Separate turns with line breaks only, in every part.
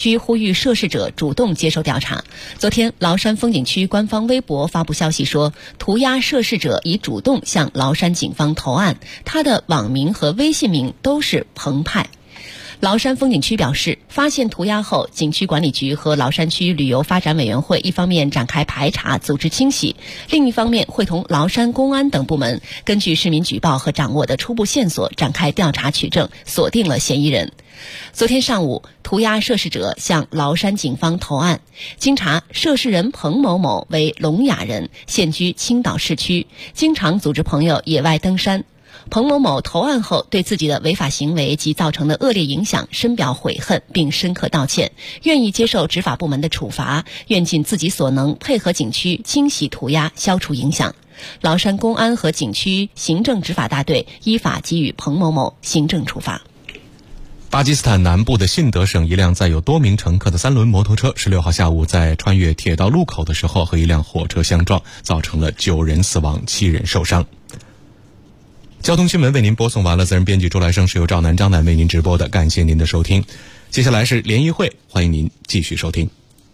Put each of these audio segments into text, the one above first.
区呼吁涉事者主动接受调查。昨天，崂山风景区官方微博发布消息说，涂鸦涉事者已主动向崂山警方投案，他的网名和微信名都是澎湃。崂山风景区表示，发现涂鸦后，景区管理局和崂山区旅游发展委员会一方面展开排查，组织清洗，另一方面会同崂山公安等部门根据市民举报和掌握的初步线索展开调查取证，锁定了嫌疑人。昨天上午，涂鸦涉事者向崂山警方投案。经查，涉事人彭某某为聋哑人，现居青岛市区，经常组织朋友野外登山。彭某某投案后，对自己的违法行为及造成的恶劣影响深表悔恨，并深刻道歉，愿意接受执法部门的处罚，愿尽自己所能配合景区清洗涂鸦，消除影响。崂山公安和景区行政执法大队依法给予彭某某行政处罚。
巴基斯坦南部的信德省，一辆载有多名乘客的3轮摩托车16号下午在穿越铁道路口的时候和一辆火车相撞，造成了9人死亡7人受伤。交通新闻为您播送完了，责任编辑周来生，是由赵楠、张楠为您直播的，感谢您的收听。接下来是联谊会，欢迎您继续收听。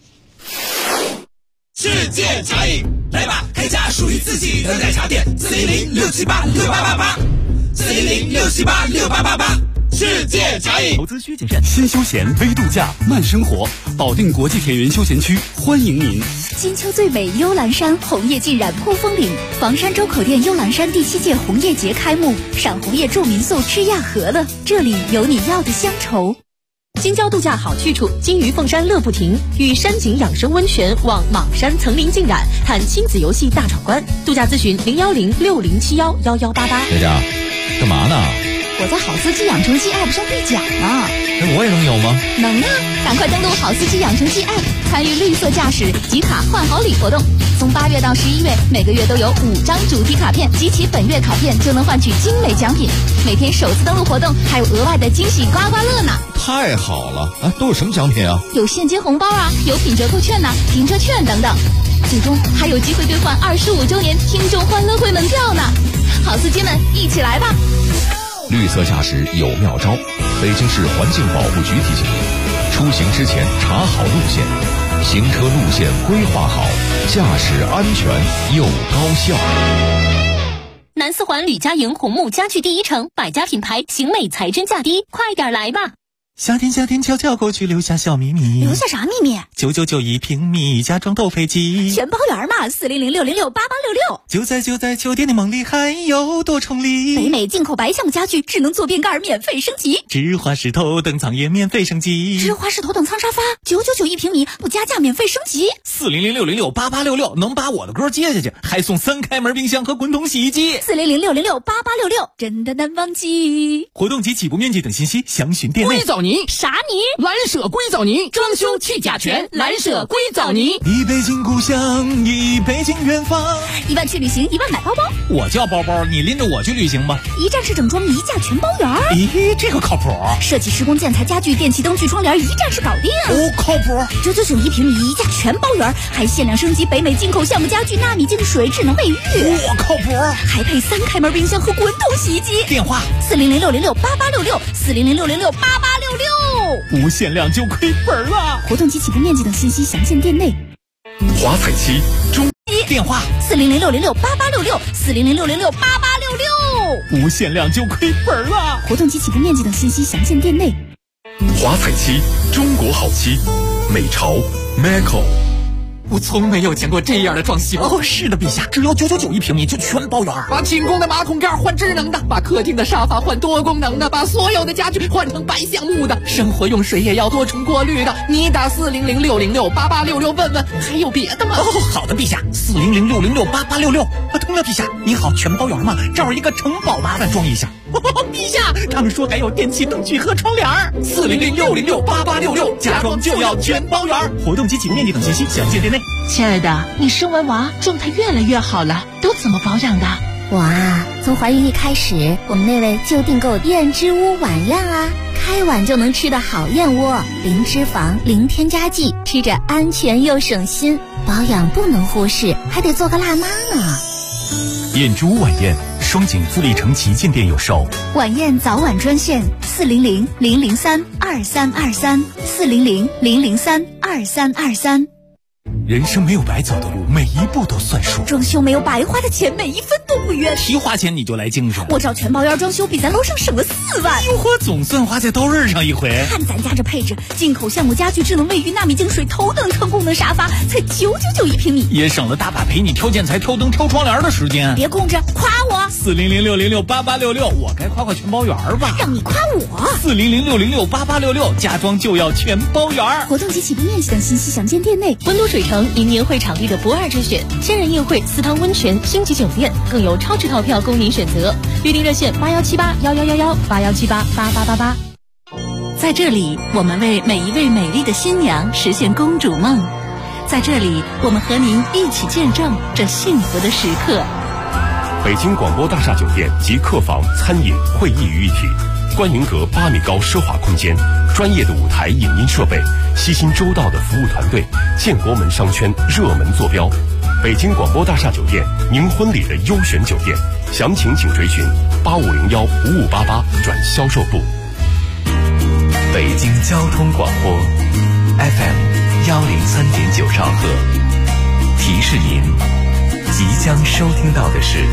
世界茶饮，来吧，开家属于自己的奶茶店，410-678-6888，410-678-6888。世界茶饮，
投资需谨慎，新休闲微度假慢生活，保定国际铁园休闲区欢迎您。
金秋最美幽兰山，红叶浸染破风岭。房山周口店幽兰山第7届红叶节开幕，赏红叶住民宿吃亚和了，这里有你要的乡愁。
京郊度假好去处，金鱼凤山乐不停，与山景养生温泉望莽山层林尽染，看亲子游戏大闯关。度假咨询010-6071-1188。
队长，干嘛呢？
我在好司机养成记 App 上兑奖呢。
我也能有吗？
能啊！赶快登录好司机养成记 App， 参与绿色驾驶集卡换好礼活动。从8月到11月，每个月都有5张主题卡片，集齐本月卡片就能换取精美奖品。每天首次登录活动还有额外的惊喜刮刮乐呢！
太好了啊！都有什么奖品啊？
有现金红包啊，有品折扣券呐、停车券等等。最终还有机会兑换25周年听众欢乐会门票呢！好司机们，一起来吧！
绿色驾驶有妙招，北京市环境保护局提醒您：出行之前查好路线，行车路线规划好，驾驶安全又高效。
南四环吕家营红木家具第1城，百家品牌，型美材真价低，快点来吧！
夏天悄悄过去，留下小秘密。
留下啥秘密
？9991平米，家装都飞机，
全包圆嘛！400-606-8866。
就在酒店的梦里，还有多重礼。
北美进口白橡木家具，智能坐便盖免费升级，
芝华士头等舱也免费升级，
芝华士头等舱沙发9991平米不加价免费升级。
400-606-8866能把我的歌接下去，还送3开门冰箱和滚筒洗衣机。
400-606-8866真的难忘记。
活动及起步面积等信息详询店内。
硅藻泥
啥泥？
蓝舍硅藻泥，装修去甲醛，蓝舍硅藻泥。
一北京故乡，一北京远方。
1万去旅行，1万买包包。
我叫包包，你拎着我去旅行吧。
一站式整装，一价全包圆。
咦，这个靠谱。
设计施工建材家具电气灯具窗帘，一站式搞定。
靠谱。
9991平米，一价全包圆，还限量升级北美进口橡木家具，纳米净水，智能卫浴。
靠谱。
还配3开门冰箱和滚筒洗衣机。
电话
400-606-8866，400-606-8866。
无限量就亏本了。
活动及起步面积等信息详见店内。
华彩期中
电话
400-606-8866，400-606-8866。
无限量就亏本了。
活动及起步面积等信息详见店内。
华彩期，中国好期，美潮 Macau。
我从没有见过这样的装修。
是的，陛下，只要9991平米就全包圆。
把寝宫的马桶盖换智能的，把客厅的沙发换多功能的，把所有的家具换成白橡木的，生活用水也要多重过滤的。你打400-606-8866问问，还有别的吗？
好的，陛下，400-606-8866。通了，陛下，你好，全包圆嘛，这儿一个城堡，麻烦装一下。陛下，他们说还有电器灯具和窗帘。
400-606-8866，家装就要全包圆。
活动及起步面积等信息详见店内。
亲爱的，你生完娃状态越来越好了，都怎么保养的？
我啊，从怀孕一开始，我们那位就订购燕之屋晚宴啊，开碗就能吃的好燕窝，零脂肪，零添加剂，吃着安全又省心，保养不能忽视，还得做个辣妈呢。
燕之屋晚宴
双井富力城旗舰店有售。
晚宴早晚专线400-003-2323，400-003-2323。
人生没有白走的路，每一步都算数。
装修没有白花的钱，每一分都不冤。
提花钱你就来精神，
我找全包烟装修比咱楼上省了4万。
哟呵，总算花在刀刃上一回。
看咱家这配置，进口橡木家具、智能卫浴、纳米净水、头等舱功能沙发，才999一平米，
也省了大把陪你挑建材、挑灯、挑窗帘的时间。
别空着，夸我
400-606-8866，我该夸全包圆吧？
让你夸我
400-606-8866，家装就要全包圆。
活动及起步面积等信息详见店内。
温都水城因年会场地的不二之选，千人宴会、4汤温泉、星级酒店，更有超值套票供您选择。预订热线81781111，8178888888。在这里，我们为每一位美丽的新娘实现公主梦。在这里，我们和您一起见证这幸福的时刻。
北京广播大厦酒店集客房、餐饮、会议于一体，观云阁8米高奢华空间，专业的舞台影音设备，悉心周到的服务团队，建国门商圈热门坐标。北京广播大厦酒店，您婚礼的优选酒店，详情请垂询8501-5588转销售部。
北京交通广播 FM103.9兆赫，提示您即将收听到的是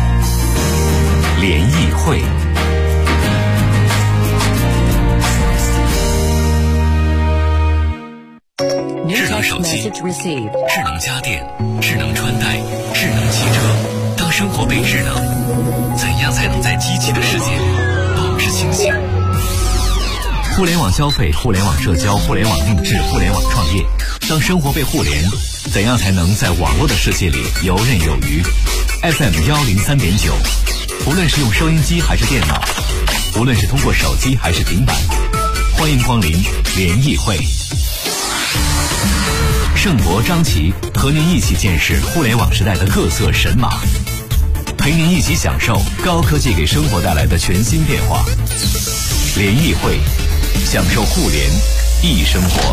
联谊会。智能手机、智能家电、智能穿戴、智能汽车，当生活被智能，怎样才能在机器的世界里保持清醒？互联网消费、互联网社交、互联网定制、互联网创业，当生活被互联，怎样才能在网络的世界里游刃有余？ FM103.9，无论是用收音机还是电脑，无论是通过手机还是平板，欢迎光临联谊会。盛博、张琪和您一起见识互联网时代的各色神马，陪您一起享受高科技给生活带来的全新变化。联谊会，享受互联易生活。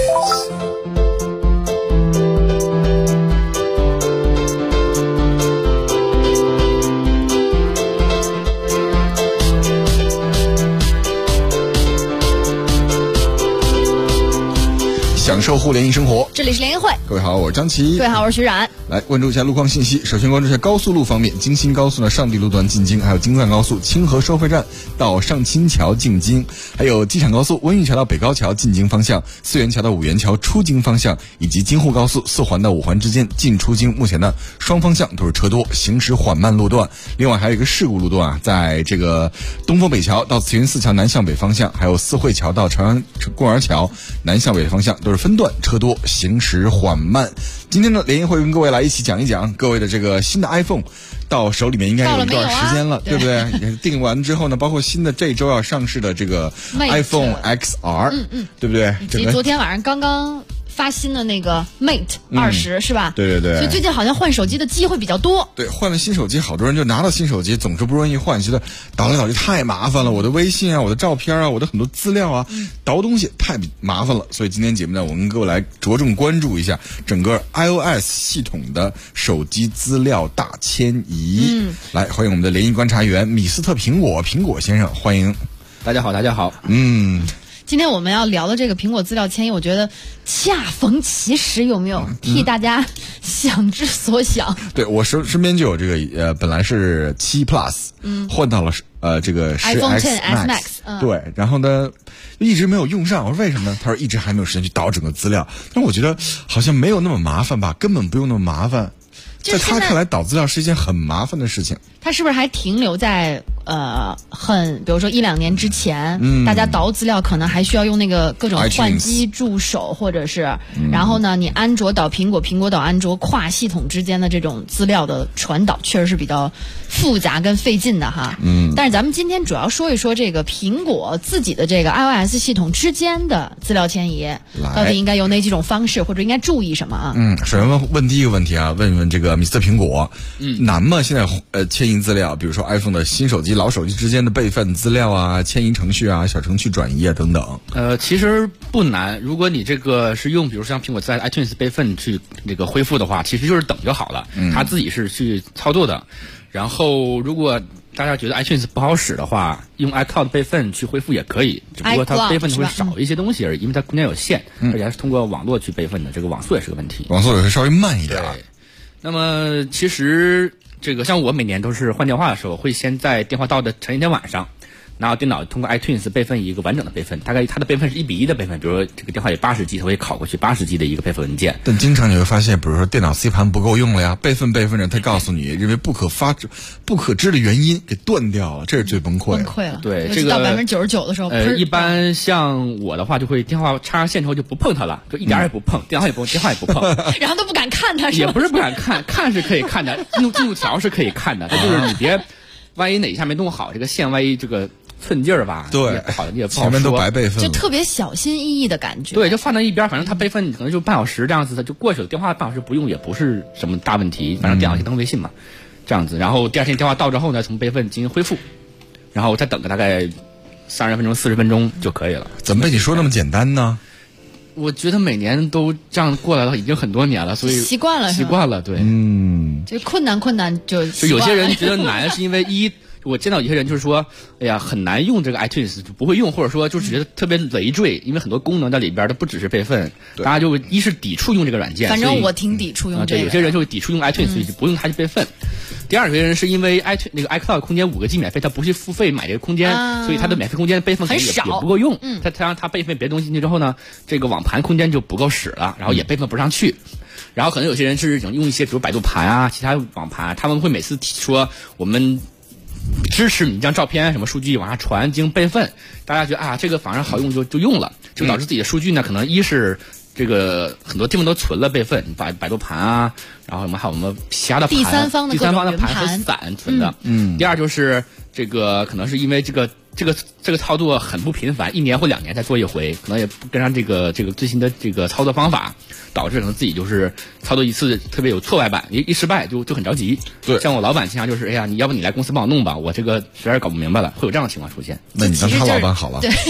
享受互联易生活，
这里是联谊会。
各位好，我是张琪。
各位好，我是徐冉。
来关注一下路况信息。首先关注一下高速路方面，京新高速的上地路段进京，还有京藏高速清河收费站到上清桥进京，还有机场高速温榆桥到北高桥进京方向，四元桥到五元桥出京方向，以及京沪高速四环到五环之间进出京，目前呢双方向都是车多，行驶缓慢路段。另外还有一个事故路段啊，在这个东风北桥到慈云寺桥南向北方向，还有四惠桥到朝阳公园桥南向北方向都是分段车多，行驶缓慢。今天呢，联谊会跟各位来一起讲一讲各位的这个新的 iPhone 到手里面应该有一段时间了，对不对？定完之后呢，包括新的这周要上市的这个 iPhone XR， 对不对？
以及昨天晚上刚刚发新的那个 Mate 20，是吧？
对对对。
所以最近好像换手机的机会比较多。
对，换了新手机，好多人就拿到新手机，总是不容易换，觉得导来导去太麻烦了。我的微信啊，我的照片啊，我的很多资料啊，导东西太麻烦了。所以今天节目呢，我们各位来着重关注一下整个 iOS 系统的手机资料大迁移。来，欢迎我们的联谊观察员米斯特苹果先生，欢迎。
大家好，大家好。
今天我们要聊的这个苹果资料迁移，我觉得恰逢其时，有没有替大家想之所想？
对，我身边就有这个本来是7 Plus，换到了这个
iPhone XS Max，
对，然后呢一直没有用上，我说为什么呢？他说一直还没有时间去导整个资料，但我觉得好像没有那么麻烦吧，根本不用那么麻烦。在他看来，导资料是一件很麻烦的事情。
他是不是还停留在比如说1-2年之前，大家导资料可能还需要用那个各种换机助手，或者是，然后呢，你安卓导苹果，苹果导安卓，跨系统之间的这种资料的传导，确实是比较复杂跟费劲的哈。但是咱们今天主要说一说这个苹果自己的这个 iOS 系统之间的资料迁移，到底应该有哪几种方式，或者应该注意什么啊？
首先问第一个问题啊，问一问这个个米斯特苹果，难吗？现在迁移资料，比如说 iPhone 的新手机、老手机之间的备份资料啊、迁移程序啊、小程序转移啊等等。
其实不难，如果你这个是用，比如说像苹果在 iTunes 备份去这个恢复的话，其实就是等就好了，它自己是去操作的。然后如果大家觉得 iTunes 不好使的话，用 iCloud 备份去恢复也可以，只不过它备份会少一些东西而已，因为它空间有限，而且还是通过网络去备份的，这个网速也是个问题。
网速也是稍微慢一点。
对。那么其实这个像我每年都是换电话的时候，会先在电话到的前一天晚上，拿到电脑通过 iTunes 备份一个完整的备份，大概它的备份是1:1的备份，比如说这个电话有80G，它会拷过去80G的一个备份文件。
但经常你会发现，比如说电脑 C 盘不够用了呀，备份着，它告诉你因为不可知的原因给断掉了，这是最崩溃
了。
对，这个
到99%的时候，
一般像我的话，就会电话插上线之后就不碰它了，就一点也不碰，电话也不碰，
然后都不敢看它，
也不是不敢看是可以看的，进度条是可以看的，但就是你别万一哪一下没弄好，这个线万一这个寸劲儿吧，
对，
好的你也不好说，
前面都白备份了，
就特别小心翼翼的感觉。
对，就放在一边，反正它备份可能就半小时这样子，它就过去了。电话半小时不用也不是什么大问题，反正电脑先登微信嘛，这样子。然后第二天电话到之后呢，从备份进行恢复，然后再等个大概30分钟、40分钟就可以了。
怎么被你说那么简单呢？
我觉得每年都这样过来了，已经很多年了，所以
习惯了，
对，
就困难就
有些人觉得难是因为我见到有些人就是说，哎呀，很难用这个 iTunes， 就不会用，或者说就是觉得特别累赘，因为很多功能在里边，它不只是备份，大家就一是抵触用这个软件。
反正我挺抵触用这个。
对，有些人就会抵触用 iTunes，所以就不用它去备份。第二，有些人是因为 iCloud 空间5G免费，它不是付费买这个空间，所以它的免费空间备份也不够用。它让它备份别的东西进去之后呢，这个网盘空间就不够使了，然后也备份不上去。然后可能有些人是用一些比如百度盘啊、其他网盘，他们会每次说我们支持你将照片什么数据往下传进行备份，大家觉得这个反正好用就用了，就导致自己的数据呢可能一是这个很多地方都存了备份，把百度盘啊，然后还有什么其他的盘，
第三方的
盘是散存的。第二就是这个可能是因为这个操作很不频繁，1年或2年才做一回，可能也不跟上这个最新的这个操作方法，导致可能自己就是操作一次特别有挫败感，一失败就很着急。
对，
像我老板经常就是，哎呀，你要不你来公司帮我弄吧，我这个实在是搞不明白了，会有这样的情况出现。
那你当他老板好了。
对，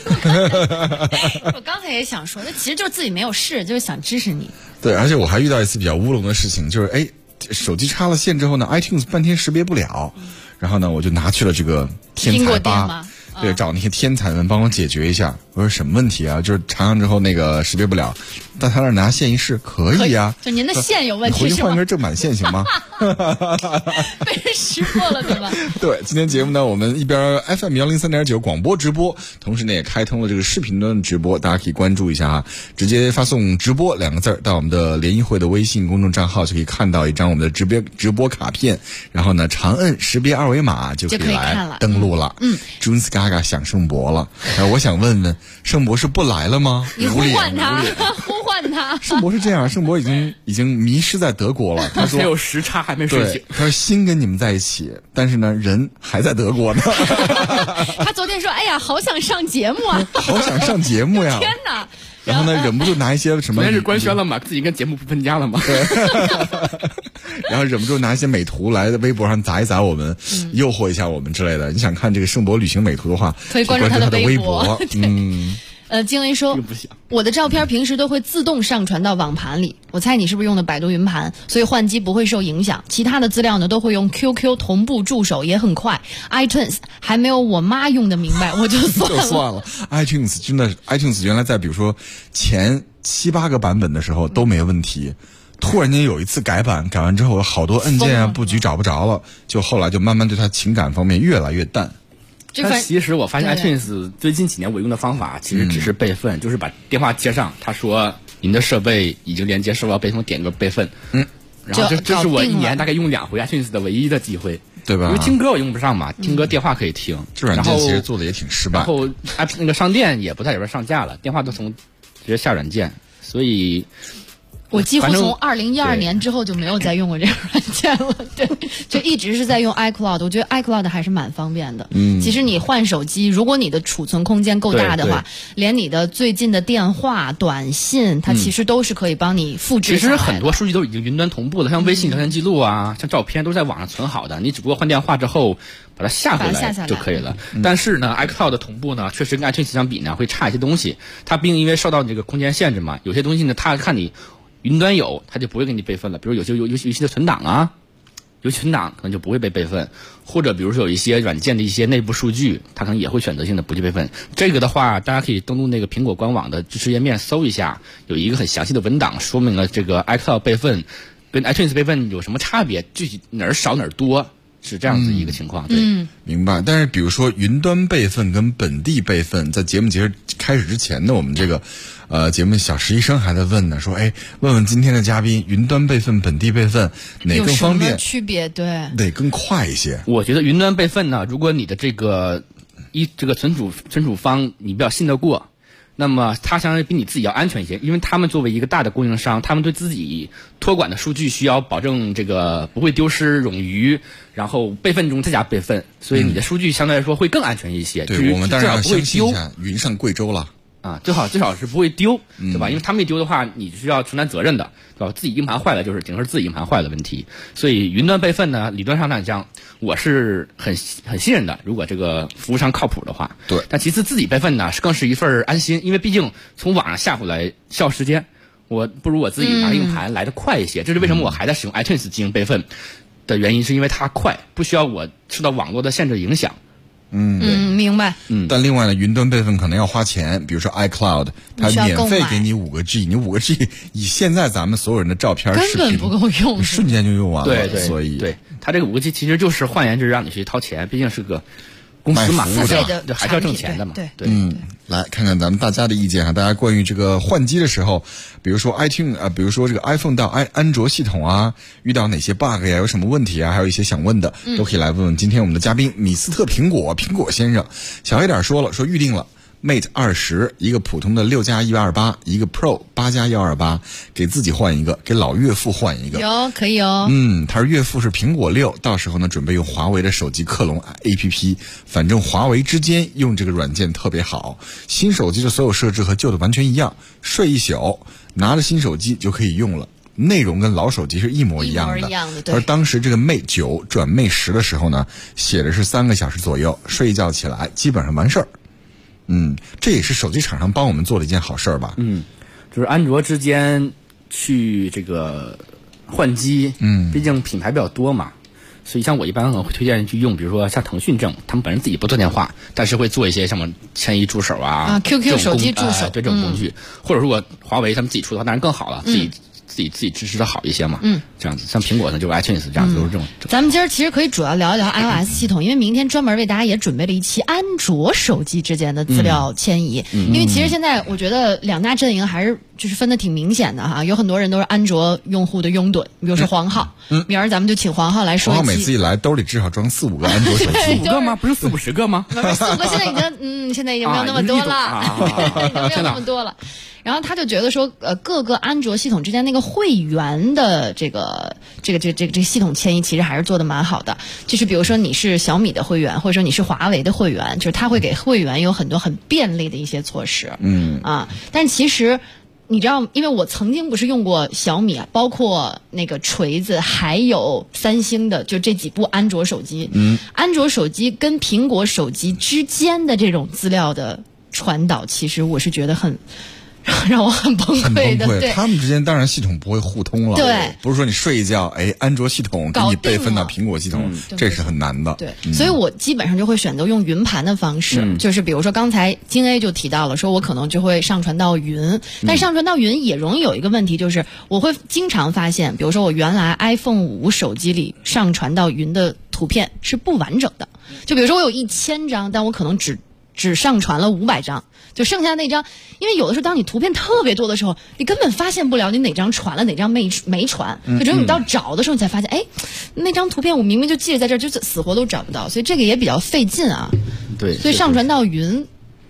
我刚才也想说，那其实就是自己没有试，就是想支持你。
对，而且我还遇到一次比较乌龙的事情，就是手机插了线之后呢 ，iTunes 半天识别不了，然后呢，我就拿去了这个天才吧。对，找那些天才们帮我解决一下。我说什么问题啊？就是插上之后那个识别不了，到他那儿拿线一试，可以啊。
就您的线有问题，
回去换根正版线行吗？
被人识破了，对吧？
对，今天节目呢，我们一边 FM 103.9广播直播，同时呢也开通了这个视频端的直播，大家可以关注一下直接发送直播2个字到我们的联谊会的微信公众账号，就可以看到一张我们的直播卡片，然后呢长摁识别2维码就可以来登录了。Jones Gaga 想盛博了，我想问问盛博是不来了吗？
你呼唤他，呼唤他。
盛博是这样，盛博已经迷失在德国了。他说
还有时差还没睡醒。
他说心跟你们在一起，但是呢人还在德国呢。
他昨天说：“哎呀，好想上节目啊，
好想上节目呀！”
天哪！
然后呢，忍不住拿一些什么？
昨天是官宣了嘛，自己跟节目不分家了嘛。
对。然后忍不住拿一些美图来微博上砸一砸我们，诱惑一下我们之类的。你想看这个盛博旅行美图的话，
可以关注他的
微博。
金雷说，我的照片平时都会自动上传到网盘里，我猜你是不是用的百度云盘，所以换机不会受影响。其他的资料呢都会用 QQ 同步助手，也很快。iTunes 还没有我妈用的明白，我就算了。
iTunes 真的 iTunes 原来在比如说前7、8个版本的时候都没问题。突然间有一次改版，改完之后好多按键啊布局找不着了，就后来就慢慢对它情感方面越来越淡。
但其实我发现 iTunes 最近几年我用的方法其实只是备份，就是把电话接上，他说您的设备已经连接受到备份，点个备份。然后这是我1年大概用2回 iTunes 的唯一的机会，
对吧？
因为听歌我用不上嘛，听歌电话可以听。
这软件其实做的也挺失败。
然后那个商店也不在里边上架了，电话都从直接下软件，所以
我几乎从2012年之后就没有再用过这个软件了，对，就一直是在用 iCloud。我觉得 iCloud 还是蛮方便的。其实你换手机，如果你的储存空间够大的话，连你的最近的电话、短信，它其实都是可以帮你复制下来的。
其实很多数据都已经云端同步了，像微信聊天记录啊，像照片都在网上存好的，你只不过换电话之后把它下回来就可以了。但是呢 iCloud 的同步呢，确实跟 iTunes 相比呢会差一些东西。它毕竟因为受到这个空间限制嘛，有些东西呢，它看你云端有，它就不会给你备份了。比如有些游戏的存档啊，游戏存档可能就不会被备份，或者比如说有一些软件的一些内部数据，它可能也会选择性的不去备份。这个的话，大家可以登录那个苹果官网的支持页面搜一下，有一个很详细的文档说明了这个 iCloud 备份跟 iTunes 备份有什么差别，具体哪儿少哪儿多。是这样子一个情况，对，
明白。但是比如说云端备份跟本地备份，在节目开始之前呢，我们这个节目小实习生还在问呢，说问问今天的嘉宾，云端备份本地备份哪更方便？
有什么区别？对，
得更快一些。
我觉得云端备份呢，如果你的这个存储方你比较信得过，那么它相当于比你自己要安全一些，因为他们作为一个大的供应商，他们对自己托管的数据需要保证这个不会丢失冗余，然后备份中再加备份，所以你的数据相对来说会更安全一些。
对，我们当然要相信一下云上贵州了
啊，最少是不会丢，对吧？因为他们一丢的话，你需要承担责任的，对吧？自己硬盘坏了就是仅是自己硬盘坏了问题，所以云端备份呢，理论上来讲，我是很信任的。如果这个服务商靠谱的话，
对。
但其次自己备份呢，是更是一份安心，因为毕竟从网上下回来需要时间，我不如我自己拿硬盘来得快一些。这是为什么我还在使用 iTunes 进行备份的原因，是因为它快，不需要我受到网络的限制影响。
明白。
但另外呢，云端备份可能要花钱，比如说 iCloud， 它免费给你5个G， 你5个G 以现在咱们所有人的照片、视频
根本不够用，
瞬间就用完了。
对，
所以
对它这个5个G 其实就是换言之让你去掏钱，毕竟是个公司嘛，
对，
还是要挣钱的嘛。对，
来看看咱们大家的意见哈，大家关于这个换机的时候，比如说 iTunes 比如说这个 iPhone 到安卓系统啊，遇到哪些 bug 呀，有什么问题啊，还有一些想问的，都可以来问问今天我们的嘉宾米斯特苹果先生。小黑点说了，说预定了Mate 20，一个普通的6+128，一个 Pro 8+128，给自己换一个，给老岳父换一个。
可以哦。
他说岳父是苹果6，到时候呢准备用华为的手机克隆 APP， 反正华为之间用这个软件特别好，新手机的所有设置和旧的完全一样，睡一宿，拿着新手机就可以用了。内容跟老手机是一模一样的。而当时这个 Mate 9转 Mate 10的时候呢，写的是3个小时左右，睡一觉起来基本上完事儿。这也是手机厂商帮我们做的一件好事儿吧。
就是安卓之间去这个换机，毕竟品牌比较多嘛，所以像我一般可能会推荐去用，比如说像腾讯这种，他们本身自己不做电话，但是会做一些什么迁移助手啊
QQ 手机助手，
对这种工具，或者如果华为他们自己出的话，当然更好了，自己支持的好一些嘛。这样子，像苹果呢就是 iTunes 这样子，都是这种。
咱们今儿其实可以主要聊一聊 iOS 系统，因为明天专门为大家也准备了一期安卓手机之间的资料迁移。因为其实现在我觉得两大阵营还是就是分得挺明显的哈，有很多人都是安卓用户的拥趸，比如说黄浩，明儿咱们就请黄浩来说一期。
黄浩每次一来兜里至少装4-5个安卓手机
，4-5个吗？不是4-50个吗
？4-5个现在已经现在已经没有那么多了，没有那么多了。然后他就觉得说，各个安卓系统之间那个会员的这个系统迁移其实还是做的蛮好的。就是比如说你是小米的会员，或者说你是华为的会员，就是他会给会员有很多很便利的一些措施。但其实你知道，因为我曾经不是用过小米啊，包括那个锤子，还有三星的，就这几部安卓手机。安卓手机跟苹果手机之间的这种资料的传导，其实我是觉得让我很崩溃的。对，
他们之间当然系统不会互通了。
对，
不是说你睡一觉，安卓系统给你备份到苹果系统，这是很难的。
对，所以我基本上就会选择用云盘的方式，就是比如说刚才金 A 就提到了，说我可能就会上传到云，但上传到云也容易有一个问题，就是我会经常发现，比如说我原来 iPhone 5手机里上传到云的图片是不完整的，就比如说我有1000张，但我可能只上传了500张，就剩下那张，因为有的时候当你图片特别多的时候，你根本发现不了你哪张传了，哪张没传，就只有你到找的时候你才发现，那张图片我明明就记着在这儿，就死活都找不到，所以这个也比较费劲啊。
对，
所以上传到云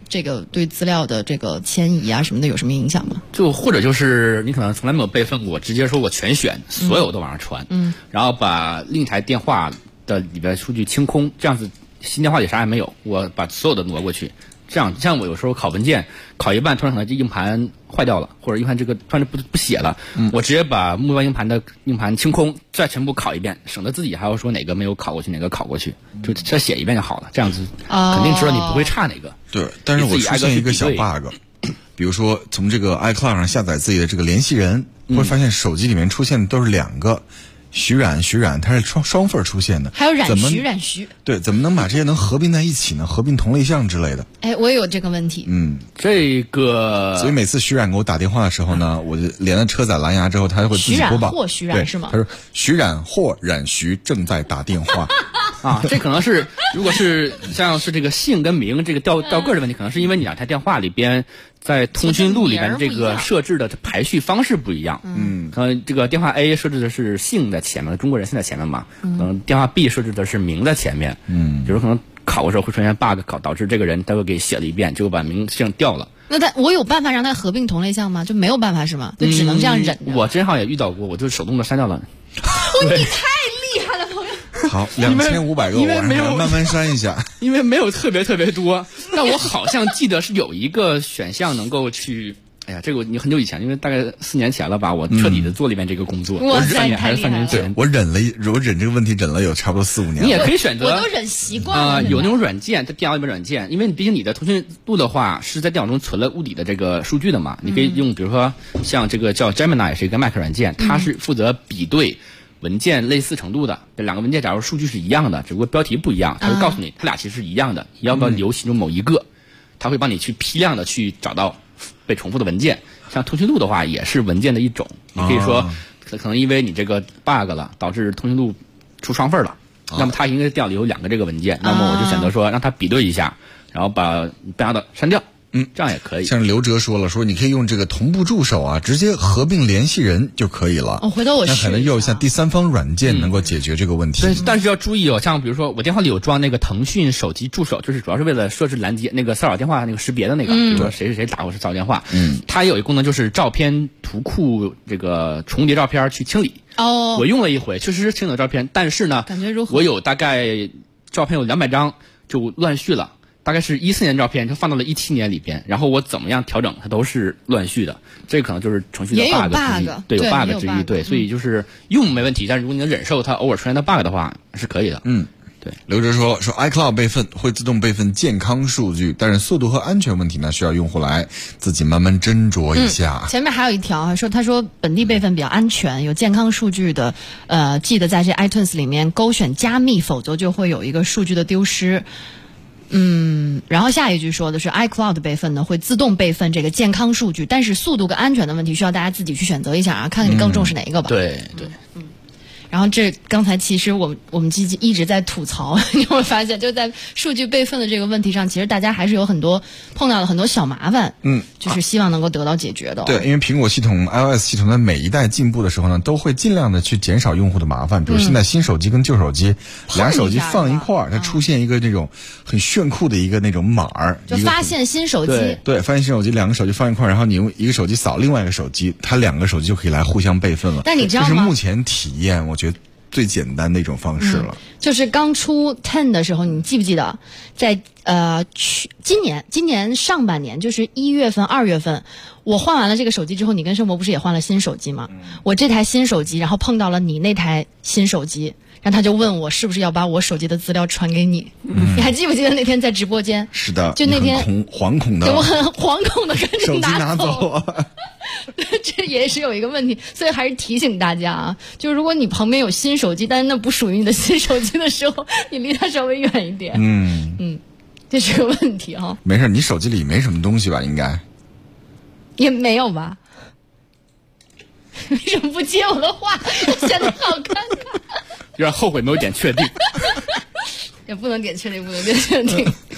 这个对资料的这个迁移啊什么的有什么影响吗？
就或者就是你可能从来没有备份过，直接说我全选，所有都往上传，然后把另一台电话的里边数据清空，这样子新电话里啥也没有，我把所有的挪过去。这样，像我有时候考文件考一半，突然可能这硬盘坏掉了，或者硬盘这个突然不写了，我直接把目标硬盘清空，再全部考一遍，省得自己还要说哪个没有考过去，哪个考过去，就再写一遍就好了。这样子肯定知道你不会差哪个。
对，但是我出现一个小 bug， 比如说从这个 iCloud 上下载自己的这个联系人，会发现手机里面出现的都是两个。徐冉，它是双份出现的，
还有冉徐，
对，怎么能把这些能合并在一起呢？合并同类项之类的。
哎，我也有这个问题。
这个，
所以每次徐冉给我打电话的时候呢，我就连了车载蓝牙之后，他就会自己播报。
徐冉是吗？
他说徐冉或冉徐正在打电话。
啊，这可能是，如果是像是这个姓跟名这个调个的问题，可能是因为你两台电话里边在通讯录里边这个设置的排序方式不一样。可能这个电话 A 设置的是姓在前面，中国人姓在前面嘛。电话 B 设置的是名在前面。比如可能考的时候会出现 bug， 导致这个人他会给写了一遍，结果把名姓掉了。
那我有办法让他合并同类项吗？就没有办法是吗？就只能这样忍。
我真好也遇到过，我就手动的删掉了。
你太厉害了，朋友。
好，2500个，我还慢慢删一下。
因为没有特别多，但我好像记得是有一个选项能够去。哎呀，这个你很久以前，因为大概4年前了吧，我彻底的做了一遍这个工作。
哇塞，
还是3年前，
我忍这个问题忍了有差不多4-5年。
你也可以选择，
我都忍习惯了。
有那种软件，在电脑里面软件，因为毕竟你的通讯录的话是在电脑中存了物理的这个数据的嘛，你可以用，比如说像这个叫 Gemini 是一个 Mac 软件，它是负责比对文件类似程度的，这两个文件假如数据是一样的，只不过标题不一样，它会告诉你它俩其实是一样的，你要不要留其中某一个，它会帮你去批量的去找到被重复的文件。像通讯录的话也是文件的一种，你可以说可能因为你这个 bug 了，导致通讯录出双份了，那么它应该电脑里有2个这个文件，那么我就选择说让它比对一下，然后把不要的删掉。这样也可以。
像刘哲说了，说你可以用这个同步助手啊，直接合并联系人就可以了。
回头我试一下。
那可能又像第三方软件能够解决这个问题。
但是要注意哦，像比如说我电话里有装那个腾讯手机助手，就是主要是为了设置拦截那个骚扰电话那个识别的那个，比如说谁打过是骚扰电话。它也有一个功能，就是照片图库这个重叠照片去清理。我用了一回，确实是清理了照片，但是呢，
感觉如何？
我有大概照片有200张就乱序了。大概是14年照片，就放到了17年里边，然后我怎么样调整，它都是乱序的。这可能就是程序的 bug 之一，对，有 bug 之一，对，所以就是用没问题，但是如果你能忍受它偶尔出现的 bug 的话，是可以的。对。
刘哲说 iCloud 备份会自动备份健康数据，但是速度和安全问题呢，需要用户来自己慢慢斟酌一下。
前面还有一条他说本地备份比较安全，有健康数据的，记得在这 iTunes 里面勾选加密，否则就会有一个数据的丢失。然后下一句说的是 iCloud 备份呢会自动备份这个健康数据，但是速度跟安全的问题需要大家自己去选择一下啊，看看你更重视哪一个吧。
对。
然后刚才其实我们一直在吐槽，你会发现就在数据备份的这个问题上，其实大家还是有碰到了很多小麻烦，就是希望能够得到解决的。
对，因为苹果系统 iOS 系统的每一代进步的时候呢，都会尽量的去减少用户的麻烦。比如现在新手机跟旧手机俩手机放一块儿，它出现一个那种很炫酷的一个那种码儿，
就发现新手机。
对，发现新手机，2个手机放一块儿，然后你用一个手机扫另外一个手机，它2个手机就可以来互相备份了。
但你知道吗？
这是目前体验我觉得最简单的一种方式了。
就是刚出 10 的时候，你记不记得在今年上半年，就是1月份2月份，我换完了这个手机之后，你跟生活不是也换了新手机吗？我这台新手机然后碰到了你那台新手机，然后他就问我是不是要把我手机的资料传给你。你还记不记得那天在直播间？
是的，
就那天
惶恐的，
我很惶恐的跟着
手机拿走。
这也是有一个问题，所以还是提醒大家啊，就如果你旁边有新手机，但是那不属于你的新手机的时候，你离它稍微远一点。这是个问题啊。
没事，你手机里没什么东西吧？应该
也没有吧？为什么不接我的话？显得好尴尬。
有点后悔没有点确定。
也不能点确定，不能点确定。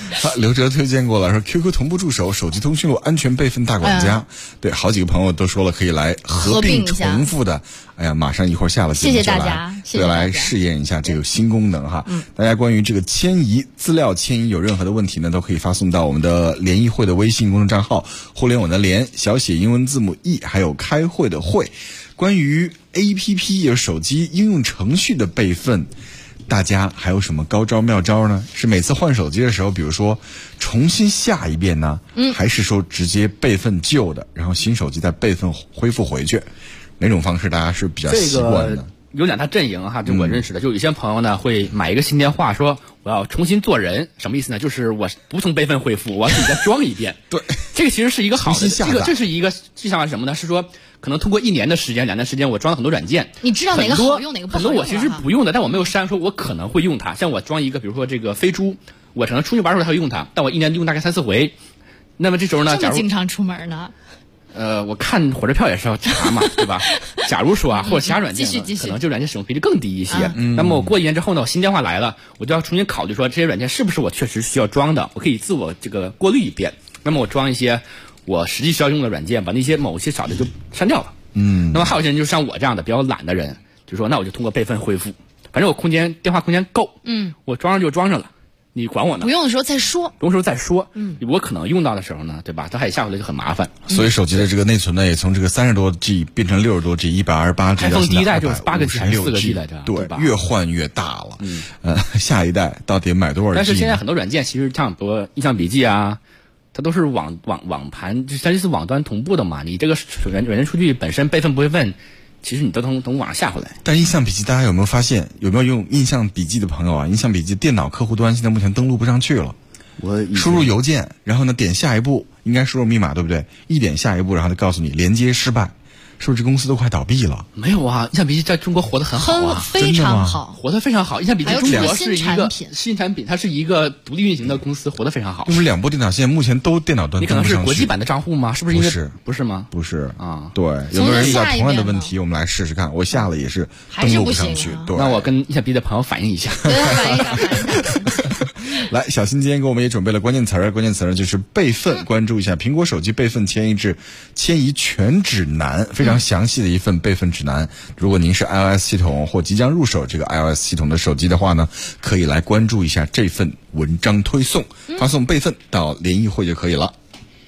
刘哲推荐过了，说 QQ 同步助手、手机通讯录安全备份大管家。对，好几个朋友都说了可以来合并重复的。哎呀，马上一会儿下了节目就来，
谢谢大家，
对，来试验一下这个新功能哈。大家关于这个迁移资料迁移有任何的问题呢，都可以发送到我们的联谊会的微信公众账号，互联网的联，小写英文字母 E， 还有开会的会。关于 APP 有手机应用程序的备份，大家还有什么高招妙招呢？是每次换手机的时候，比如说重新下一遍呢，还是说直接备份旧的，然后新手机再备份恢复回去？哪种方式大家是比较习惯的？
有两大阵营哈，就我认识的，就有些朋友呢会买一个新电话，说我要重新做人，什么意思呢？就是我不从备份恢复，我要自己再装一遍。
对，
这个其实是一个好的，这是一个计算是什么呢？是说可能通过1年的时间、2年的时间，我装了很多软件，
你知道哪个好用哪个不好用。
很多我其实不用的，但我没有删，说我可能会用它。像我装一个，比如说这个飞猪，我可能出去玩的时候才会用它，但我1年用大概3、4回。那么这时候呢，
这么经常出门呢？
我看火车票也是要查嘛，对吧？假如说或者其他软件可能这软件使用频率更低一些。那么我过1年之后呢，我新电话来了，我就要重新考虑说这些软件是不是我确实需要装的，我可以自我这个过滤一遍。那么我装一些我实际需要用的软件，把那些某些少的就删掉了。那么还有些人就像我这样的比较懒的人，就说那我就通过备份恢复，反正我电话空间够，我装上就装上了。你管我呢？
不用的时候再说。
不用的时候再说。我可能用到的时候呢，对吧？它还下回来就很麻烦。
所以手机的这个内存呢，也从这个30多 G 变成60多 G、128G。
iPhone 第一代就是8个 G 还是4个 G 来着？
对，越换越大了。下一代到底买多少 G？
但是现在很多软件其实像比如印象笔记啊，它都是网盘，就类似网端同步的嘛。你这个软件数据本身备份不备份？其实你都从网上下回来。
但印象笔记大家有没有发现，有没有用印象笔记的朋友啊？印象笔记电脑客户端现在目前登录不上去了。我输入邮件，然后呢点下一步，应该输入密码对不对？一点下一步，然后就告诉你连接失败。是不是这公司都快倒闭了？
没有啊，印象笔记在中国活得很好啊，
非常好，
活得非常好。印象笔记中国是一个新产品，它是一个独立运行的公司，活得非常好。
因为2部电脑现在目前都电脑端
你可能是国际版的账户吗？是不是？不是吗？
不是啊。对，有没有人遇到同样的问题？我们来试试看。我下了也是登录不上去。对，
那我跟印象笔记的朋友反映一下。
反映一下。
来，小新今天给我们也准备了关键词儿，关键词呢就是备份。关注一下苹果手机备份迁移全指南，非常详细的一份备份指南。如果您是 iOS 系统或即将入手这个 iOS 系统的手机的话呢，可以来关注一下这份文章推送，发送备份到联谊会就可以了。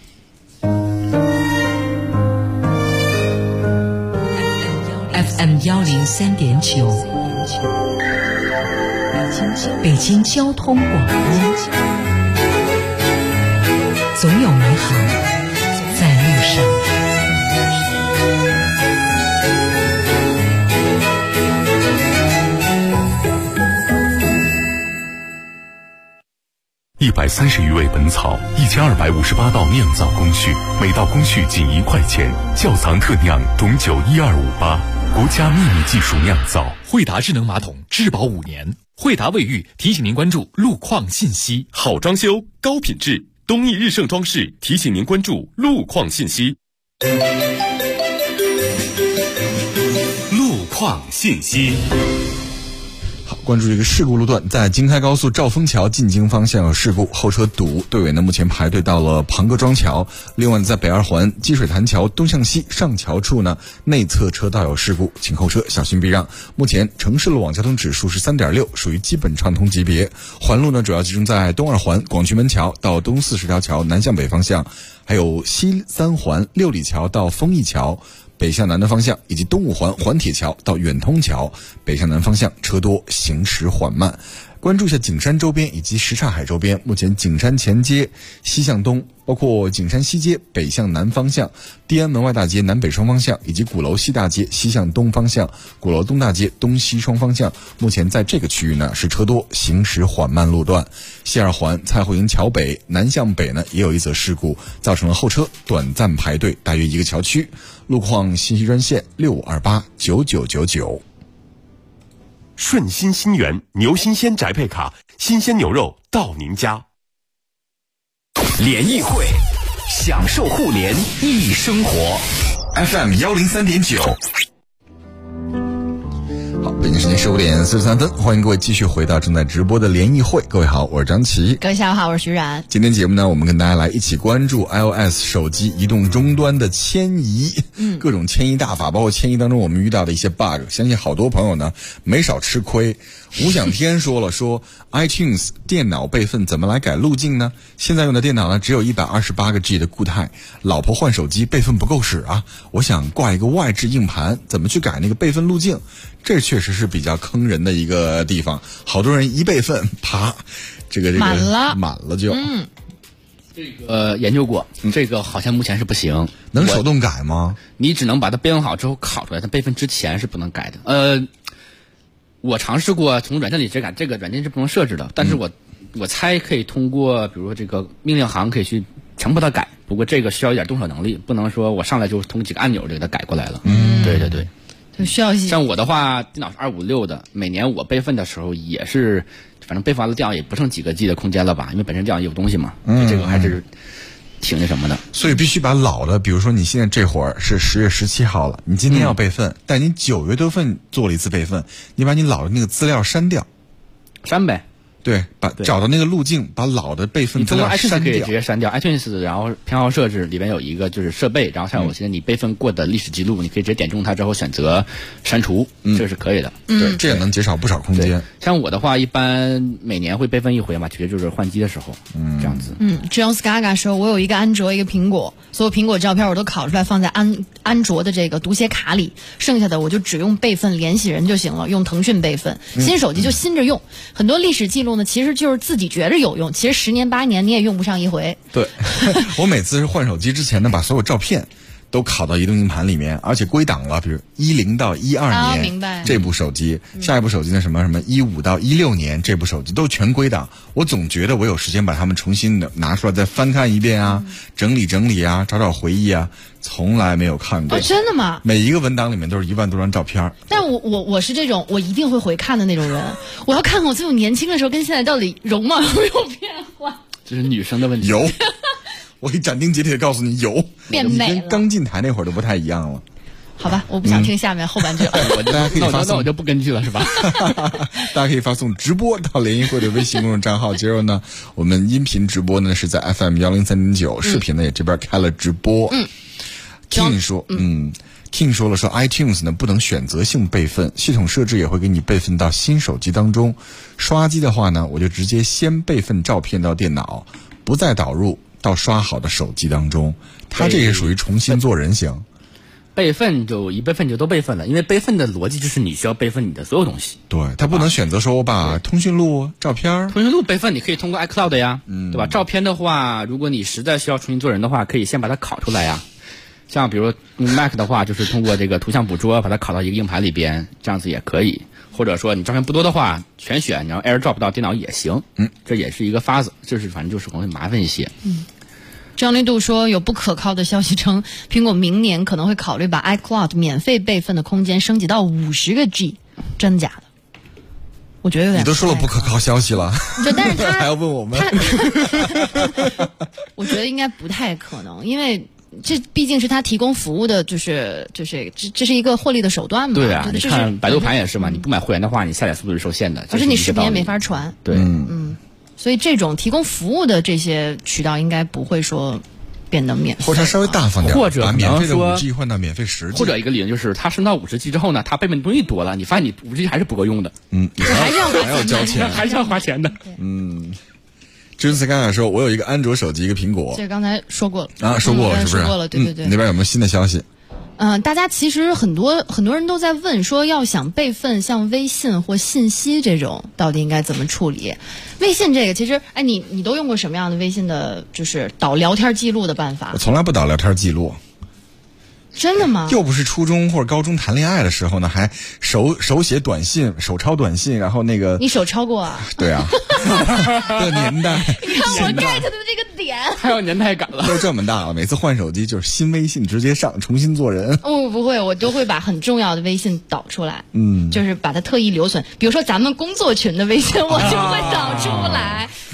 FM 103.9，北京交通广播，总有美好在路上。
130余味本草，1258道酿造工序，每道工序仅1块钱。窖藏特酿种酒12588，国家秘密技术酿造。
惠达智能马桶质保5年。惠达卫浴提醒您关注路况信息。
好装修，高品质，东益日盛装饰提醒您关注路况信息。路况信息。
关注这个事故路段，在京开高速兆丰桥进京方向有事故，后车堵，队尾呢目前排队到了庞各庄桥。另外在北二环积水潭桥东向西上桥处呢，内侧车道有事故，请后车小心避让。目前城市路网交通指数是3.6，属于基本畅通级别。环路呢主要集中在东二环广渠门桥到东40条桥南向北方向，还有西3环六里桥到丰益桥北向南的方向，以及东5环环铁桥到远通桥北向南方向车多，行驶缓慢。关注一下景山周边以及什刹海周边，目前景山前街西向东，包括景山西街北向南方向、地安门外大街南北双方向，以及鼓楼西大街西向东方向、鼓楼东大街东西双方向，目前在这个区域呢是车多，行驶缓慢路段。西二环蔡慧营桥北南向北呢也有一则事故，造成了后车短暂排队大约1个桥区。路况信息专线65289999。
顺心新源牛新鲜宅配卡，新鲜牛肉到您家。
联谊会，享受互联易生活。
FM 103.9。好， 北京时间15点43分，欢迎各位继续回到正在直播的联谊会。各位好，我是张琪。
各位下午好，我是徐冉。
今天节目呢，我们跟大家来一起关注 iOS 手机移动终端的迁移，各种迁移大法，包括迁移当中我们遇到的一些 bug， 相信好多朋友呢没少吃亏。吴想天说了，说 iTunes 电脑备份怎么来改路径呢？现在用的电脑呢只有128个 G 的固态，老婆换手机备份不够使啊，我想挂一个外置硬盘，怎么去改那个备份路径？这确实是比较坑人的一个地方，好多人一备份，啪，这个满了就。
这个研究过，这个好像目前是不行。
能手动改吗？
你只能把它备份好之后拷出来，它备份之前是不能改的。我尝试过从软件里直接改，这个软件是不能设置的，但是我猜可以通过比如说这个命令行可以去强迫它改，不过这个需要一点动手能力，不能说我上来就通过几个按钮就给它改过来了。对对对。
就需要
像我的话，电脑是256的，每年我备份的时候也是，反正备份完了电脑也不剩几个 G 的空间了吧，因为本身电脑也有东西嘛，这个还是挺那什么的。
所以必须把老的，比如说你现在这会儿是10月17号了，你今天要备份，但你9月多份做了一次备份，你把你老的那个资料删掉，
删呗。
对，找到那个路径，把老的备份资料删掉。
可以直接删掉 iTunes， 然后偏好设置里面有一个就是设备，然后像我现在你备份过的历史记录，你可以直接点中它之后选择删除，这是可以的。
对，这也能减少不少空间。
像我的话，一般每年会备份一回嘛，其实就是换机的时候，这样子。
Jones Gaga 说，我有一个安卓，一个苹果，所有苹果照片我都拷出来放在安卓的这个读写卡里，剩下的我就只用备份联系人就行了，用腾讯备份。新手机就新着用，很多历史记录呢，其实就是自己觉着有用，其实10年8年你也用不上一回。
对，我每次是换手机之前呢，把所有照片都拷到移动硬盘里面，而且归档了，比如10到12年，
明白
这部手机，下一部手机呢什么15到16年这部手机都全归档。我总觉得我有时间把它们重新的拿出来再翻看一遍啊，整理整理啊，找找回忆啊，从来没有看过。
真的吗？
每一个文档里面都是1万多张照片。
但我是这种我一定会回看的那种人，我要看看我最年轻的时候跟现在到底容貌有没有变化。
这是女生的问题。
有。我可以斩钉截铁的告诉你，有
变美了，
你跟刚进台那会儿都不太一样了。
好吧，我不想听下面后半句了。
大家可以发送，
那我就不根据了，是吧？
大家可以发送直播到联谊会的微信公众账号。接着呢，我们音频直播呢是在 FM 103.9，视频呢也这边开了直播。King 说，King 说了，说 iTunes 呢不能选择性备份，系统设置也会给你备份到新手机当中。刷机的话呢，我就直接先备份照片到电脑，不再导入到刷好的手机当中。它这也属于重新做人型。
备份就都备份了，因为备份的逻辑就是你需要备份你的所有东西。
对，它不能选择说我把通讯录、照片。
通讯录备份你可以通过 iCloud 呀，对吧？照片的话，如果你实在需要重新做人的话，可以先把它拷出来呀。像比如 Mac 的话，就是通过这个图像捕捉把它拷到一个硬盘里边，这样子也可以。或者说你照片不多的话，全选，然后 AirDrop 到电脑也行。这也是一个法子，就是反正就是可能会麻烦一些。
张立度说，有不可靠的消息称，苹果明年可能会考虑把 iCloud 免费备份的空间升级到50个 G， 真假的？我觉得有点。
你都说了不可靠消息了，
对，但是他
还要问我们？
我觉得应该不太可能，因为这毕竟是他提供服务的，这是一个获利的手段嘛。
对啊，你看百度盘也是嘛，你不买会员的话，你下载速度是受限的，
而且你视频也没法传。
对，
所以这种提供服务的这些渠道应该不会说变得免费，
或者稍微大方点，
或者
把免费的5G 换到免费10G。
或者一个理论就是，它升到50G 之后呢，它备份东西多了，你发现你5G 还是不够用的，
还
要交钱，
还是要花钱的。
君子刚才说，我有一个安卓手机，一个苹果。
这刚才说过了
啊，说过了是不是？
说过了，对对对。
你那边有没有新的消息？
大家其实很多人都在问说，要想备份像微信或信息这种，到底应该怎么处理？微信这个其实，你都用过什么样的微信的，就是导聊天记录的办法？
我从来不导聊天记录。
真的吗？
又不是初中或者高中谈恋爱的时候呢，还手写短信、手抄短信，然后那个
你手抄过啊？
对啊，这年代，
你看我 get 的这个点，
太有年代感了。
都这么大了，每次换手机就是新微信直接上，重新做人。
我不会，我都会把很重要的微信导出来，就是把它特意留存。比如说咱们工作群的微信，我就会导出来。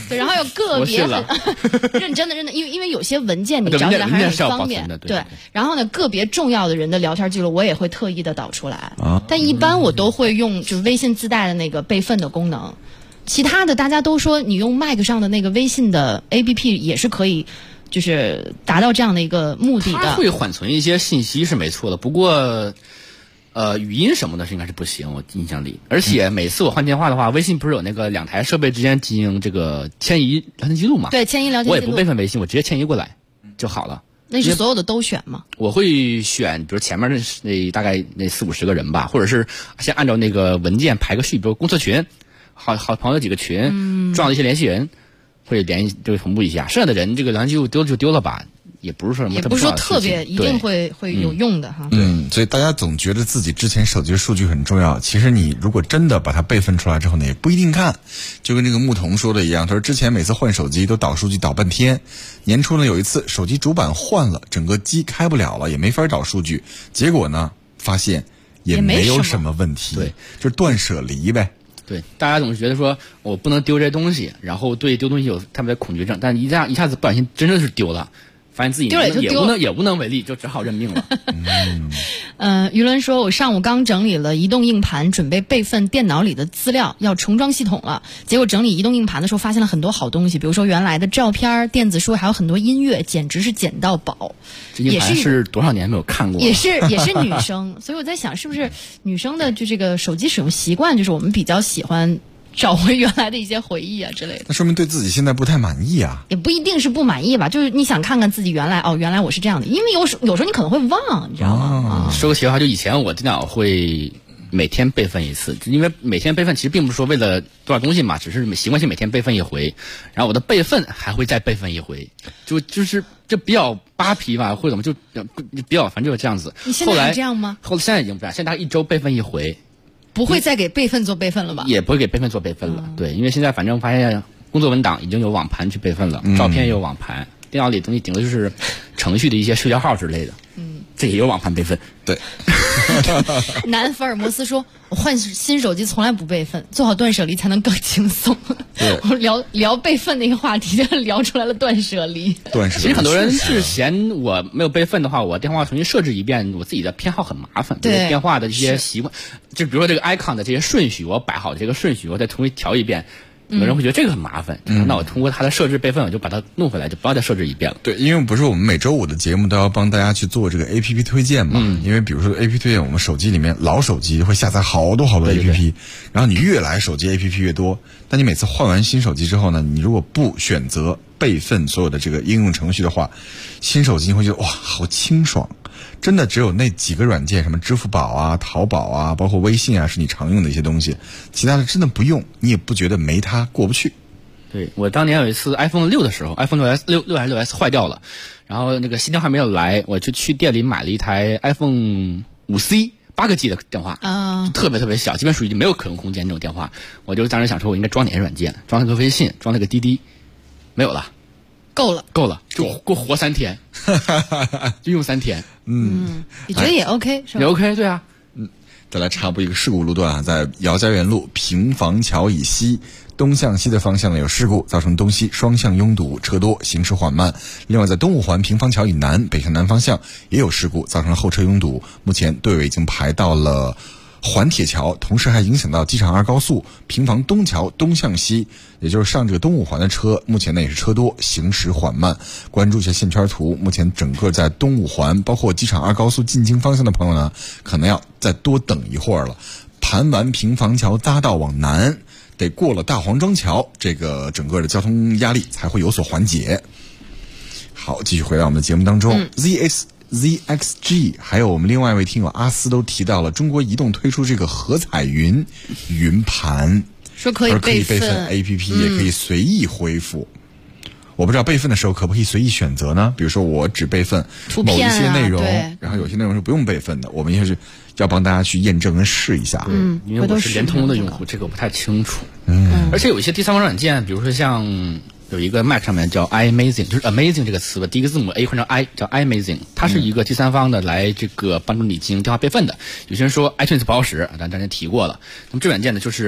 对，然后有个别认真的，因为有些文件你找起来还是很方便。对，然后呢，个别重要的人的聊天记录我也会特意的导出来，但一般我都会用就是微信自带的那个备份的功能。其他的大家都说你用 Mac 上的那个微信的 APP 也是可以，就是达到这样的一个目的的。
它会缓存一些信息是没错的，不过语音什么的是应该是不行，我印象里。而且每次我换电话的话，微信不是有那个2台设备之间进行这个迁移聊天记录嘛？
对，迁移聊天记录。
我也不备份微信，我直接迁移过来就好了。
那是所有的都选吗？我
会选，比如前面那大概那40-50个人吧，或者是先按照那个文件排个序，比如公测群。好朋友几个群，重要的一些联系人会同步一下，剩下的人这个聊天记录丢了就丢了吧，也不是说什么，
也不是说特别一定会有用的哈。
所以大家总觉得自己之前手机的数据很重要，其实你如果真的把它备份出来之后呢，也不一定看。就跟这个牧童说的一样，他说之前每次换手机都导数据导半天，年初呢有一次手机主板换了，整个机开不了了，也没法导数据，结果呢发现也没有什么问题，
对，
就是断舍离呗。
对，大家总是觉得说我不能丢这些东西，然后对丢东西有特别的恐惧症，但一下子不小心真的是丢了，发现自己也无能为力，就只好认命了。
舆论说，我上午刚整理了移动硬盘，准备备份电脑里的资料，要重装系统了。结果整理移动硬盘的时候，发现了很多好东西，比如说原来的照片、电子书，还有很多音乐，简直是捡到宝。
这硬盘是多少年没有看过了？
也是女生，所以我在想，是不是女生的就这个手机使用习惯，就是我们比较喜欢找回原来的一些回忆啊之类的。
那说明对自己现在不太满意啊。
也不一定是不满意吧，就是你想看看自己原来我是这样的，因为有时候你可能会忘，你知道吗？
说个题外话，就以前我电脑会每天备份一次，因为每天备份其实并不是说为了多少东西嘛，只是习惯性每天备份一回，然后我的备份还会再备份一回，就是这比较扒皮吧，或者怎么就比较反正就是这样子。
你现在还这样吗？
现在已经不这样，现在大概1周备份一回。
不会再给备份做备份了吧？
也不会给备份做备份了，对，因为现在反正发现工作文档已经有网盘去备份了，照片也有网盘，电脑里东西顶多就是程序的一些社交号之类的，这也有网盘备份。对。
南福尔摩斯说，我换新手机从来不备份，做好断舍离才能更轻松。我聊备份那个话题，就聊出来了断舍离。
其实很多人是嫌我没有备份的话，我电话重新设置一遍，我自己的偏好很麻烦，对电话的这些习惯，就比如说这个 icon 的这些顺序，我摆好这个顺序，我再重新调一遍。有人会觉得这个很麻烦，那我通过它的设置备份，我就把它弄回来，就不要再设置一遍了。
对，因为不是我们每周5的节目都要帮大家去做这个 APP 推荐嘛？因为比如说 APP 推荐，我们手机里面老手机会下载好多 APP， 然后你越来手机 APP 越多，但你每次换完新手机之后呢，你如果不选择备份所有的这个应用程序的话，新手机你会觉得哇，好清爽。真的只有那几个软件，什么支付宝啊、淘宝啊，包括微信啊，是你常用的一些东西，其他的真的不用，你也不觉得没它过不去。
对，我当年有一次 iPhone 6的时候 ，iPhone 6S 坏掉了，然后那个新电话没有来，我就去店里买了一台 iPhone 5C 8个 G 的电话，特别特别小，基本属于没有可用空间那种电话。我就当时想说，我应该装点软件，装了个微信，装了个滴滴，没有了。够了，就给我活3天，就用3天。
你觉得也 OK 是吧？
也 OK， 对啊。
再来插播一个事故路段啊，在姚家园路平房桥以西东向西的方向呢有事故，造成东西双向拥堵，车多，行驶缓慢。另外在东五环平房桥以南北向南方向也有事故，造成了后车拥堵，目前队尾已经排到了环铁桥，同时还影响到机场2高速平房东桥东向西，也就是上这个东五环的车，目前呢也是车多，行驶缓慢。关注一下线圈图，目前整个在东五环包括机场2高速进京方向的朋友呢，可能要再多等一会儿了。盘完平房桥匝道往南，得过了大黄庄桥，这个整个的交通压力才会有所缓解。好，继续回到我们的节目当中。ZXG 还有我们另外一位听友阿斯都提到了中国移动推出这个合彩云盘，
说可以备份
APP 也可以随意恢复。我不知道备份的时候可不可以随意选择呢？比如说我只备份某一些内容，然后有些内容是不用备份的，我们也是要帮大家去验证跟试一下。
因为我是联通的用户，这个我不太清楚。而且有一些第三方软件，比如说像有一个 Mac 上面叫 iAmazing， 就是 amazing 这个词吧，第一个字母 A 换成 I 叫 iAmazing， 它是一个第三方的来这个帮助你进行电话备份的。有些人说 iTunes 不好使，咱之前提过了。那么这软件呢，就是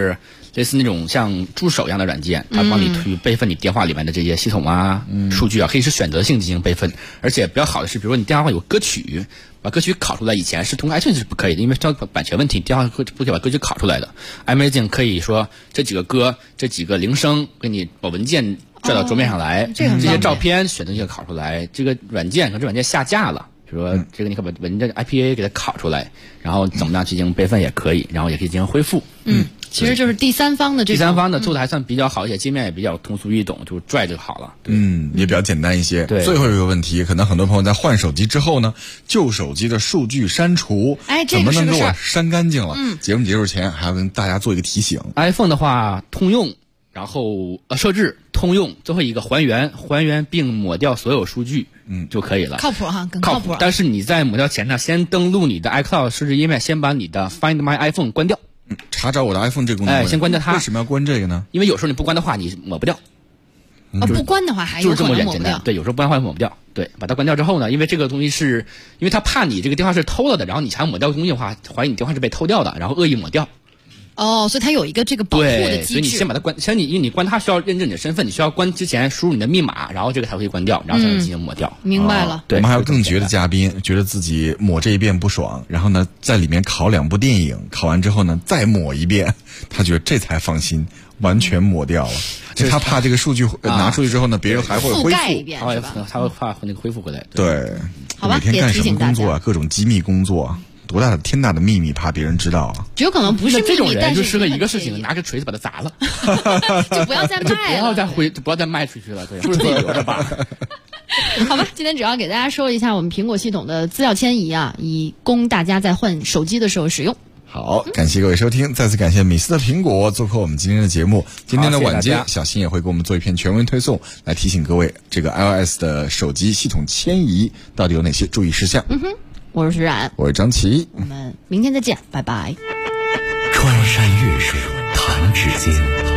类似那种像助手一样的软件，它帮你去备份你电话里面的这些系统啊、数据啊，可以是选择性进行备份。而且比较好的是，比如说你电话上有歌曲，把歌曲拷出来，以前是通过 iTunes 是不可以的，因为这版权问题，电话不可以把歌曲拷出来的。Amazing 可以说这几个歌、这几个铃声，给你把文件拽到桌面上来，这些照片选择性拷出来，这个软件和这软件下架了。比如说这个你可把文件 IPA 给它拷出来，然后怎么样去进行备份也可以，然后也可以进行恢复。
其实就是第三方的这种。
第三方的做的还算比较好，而且界面也比较通俗易懂，就拽就好了。
也比较简单一些。
对。
最后一个问题，可能很多朋友在换手机之后呢，旧手机的数据删除，怎么能给我删干净了？节目结束前还要跟大家做一个提醒。
iPhone 的话，通用，然后设置通用，最后一个还原并抹掉所有数据，就可以了。
靠谱哈，更靠谱。
但是你在抹掉前呢，先登录你的 iCloud 设置页面，先把你的 Find My iPhone 关掉。
查找我的 iPhone 这个功能，
先关掉它。
为什么要关这个呢？
因为有时候你不关的话，你抹不掉。
不关的话还有可能抹不掉。
对，有时候不关的话抹不掉。对，把它关掉之后呢，因为这个东西是，因为他怕你这个电话是偷了的，然后你想抹掉东西的话，怀疑你电话是被偷掉的，然后恶意抹掉。
所以它有一个这个保护的机制。
所以你先把它关，因为你关它需要认证你的身份，你需要关之前输入你的密码，然后这个才会关掉，然后才能进行抹掉。
明白了。
对，我们还有更绝的嘉宾，觉得自己抹这一遍不爽，然后呢在里面拷2部电影，拷完之后呢再抹一遍，他觉得这才放心，完全抹掉了。他怕这个数据拿出去之后呢，别人还会恢复，
他会怕那个恢复回来。
对，
好吧，
每天干什么工作啊？各种机密工作。多大的天大的秘密，怕别人知道啊！
只有可能不是秘密，
这种人就适合一个事情，拿个锤子把它砸了，
就不要再卖了，
不要再卖出去了，对，就是自己留着吧。
好吧，今天主要给大家说一下我们苹果系统的资料迁移啊，以供大家在换手机的时候使用。
好，感谢各位收听，再次感谢米斯特苹果做客我们今天的节目。今天的晚间，小新也会给我们做一篇全文推送，来提醒各位这个 iOS 的手机系统迁移到底有哪些注意事项。
我是徐冉，
我是张琪，
我们明天再见，拜拜。
穿山越水，弹指间，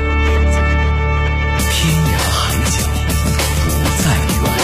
天涯海角不再远。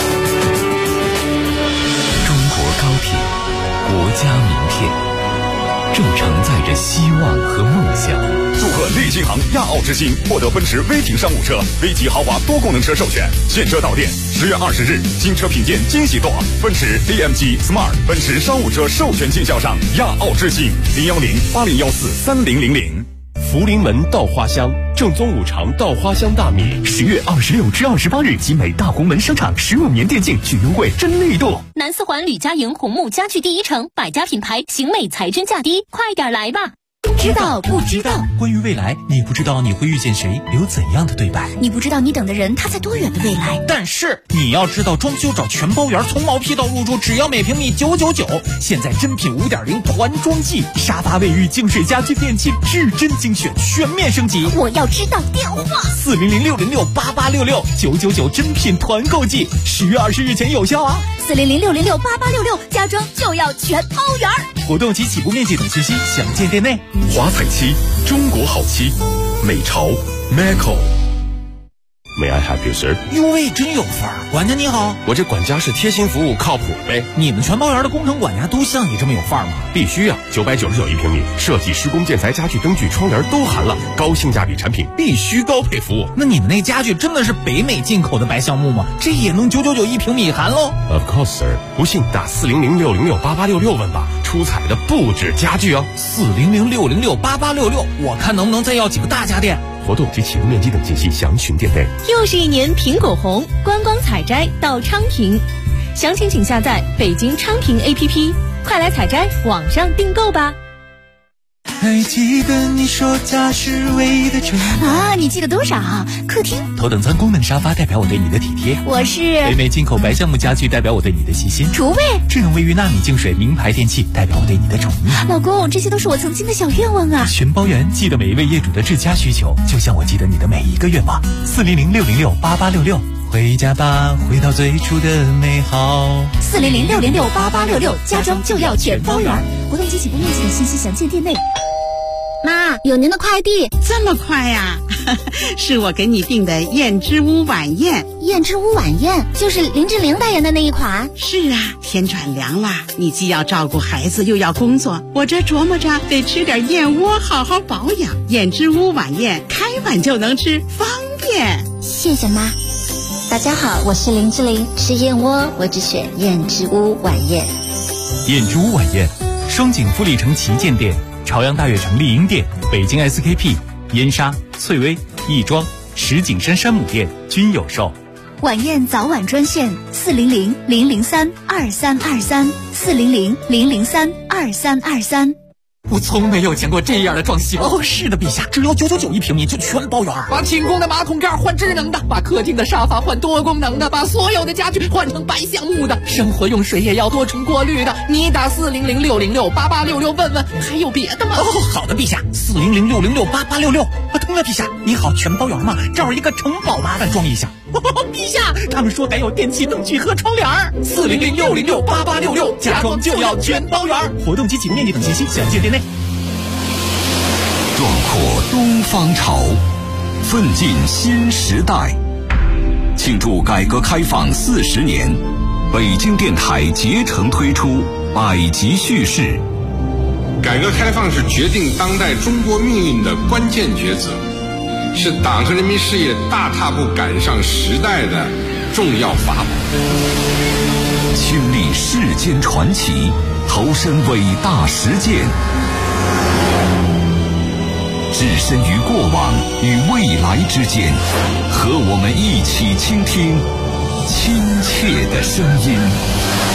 中国高铁，国家名片，正承载着希望和梦想。
祝贺利金行亚奥之星获得奔驰 V 艇商务车、V 级豪华多功能车授权，现车到店。10月20日，新车品鉴惊喜多，奔驰 AMG Smart 奔驰商务车授权经销商亚奥之星，010-8014-3000。
福临门稻花香，正宗五常稻花香大米
，10月26至28日，集美大红门商场15年店庆巨优惠，真力度！
南四环吕家营红木家具第一城，百家品牌，行美才真价低，快点来吧！知道不知道？
关于未来，你不知道你会遇见谁，有怎样的对白？
你不知道你等的人他在多远的未来？
但是你要知道，装修找全包圆，从毛坯到入住，只要每平米999。现在真品5.0团装季，沙发、卫浴、净水、家居、电器，至臻精选，全面升级。
我要知道电话
：400-606-8866，999真品团购季，10月20日前有效啊
！400-606-8866，家装就要全包圆。
活动及起步面积等信息详见店内。
华彩漆，中国好漆，美潮 Macco。May
I help you, sir？
哟喂，真有范儿！管家你好，
我这管家是贴心服务，靠谱呗。
你们全包园的工程管家都像你这么有范儿吗？
必须啊！999一平米，设计、施工、建材、家具、灯具、窗帘都含了，高性价比产品，必须高配服务。
那你们那家具真的是北美进口的白橡木吗？这也能999一平米含喽
？Of course, sir。不信打400-606-8866问吧，出彩的不止家具哦。
400-606-8866，我看能不能再要几个大家电。
活动及起步面积等信息详询店内。
又是一年苹果红，观光采摘到昌平，详情请下载北京昌平 APP， 快来采摘，网上订购吧。
还记得你说家是唯一的城
啊？你记得多少？客厅
头等舱功能沙发代表我对你的体贴，
我是
北美进口白橡木家具代表我对你的细心，
厨卫
智能卫浴纳米净水名牌电器代表我对你的宠溺。
老公，这些都是我曾经的小愿望啊！
全包圆，记得每一位业主的至佳需求，就像我记得你的每一个愿望。400-606-8866，回家吧，回到最初的美好。
400-606-8866，家装就要全包圆。活动及起步面积的信息详见店内。
妈，有您的快递。
这么快呀？是我给你订的燕之屋晚宴。
燕之屋晚宴就是林志玲代言的那一款。
是啊，天转凉了，你既要照顾孩子又要工作，我这琢磨着得吃点燕窝好好保养。燕之屋晚宴开碗就能吃，方便。
谢谢妈。大家好，我是林志玲，吃燕窝我只选燕之屋晚宴。
燕之屋晚宴，双井富力城旗舰店、朝阳大悦城丽婴店、北京 SKP、燕莎、翠微、亦庄、石景山山姆店均有售。
晚宴早晚专线400-003-2323，400-003-2323。
我从没有见过这样的装修哦！是的，陛下，只要999一平米就全包圆。
把寝宫的马桶盖换智能的，把客厅的沙发换多功能的，把所有的家具换成白橡木的，生活用水也要多重过滤的。你打400-606-8866问问，还有别的吗？
哦，好的，陛下，400-606-8866。对了，陛下，你好，全包圆吗？这儿一个城堡，麻烦装一下。陛下，他们说得有电器灯具和窗帘。400-606-8866，家装就要全包圆。活动及启动面积等信息，详见店内。
壮阔东方潮，奋进新时代。庆祝改革开放40年，北京电台竭诚推出百集叙事。
改革开放是决定当代中国命运的关键抉择，是党和人民事业大踏步赶上时代的重要法宝。
亲历世间传奇，投身伟大实践，置身于过往与未来之间，和我们一起倾听亲切的声音。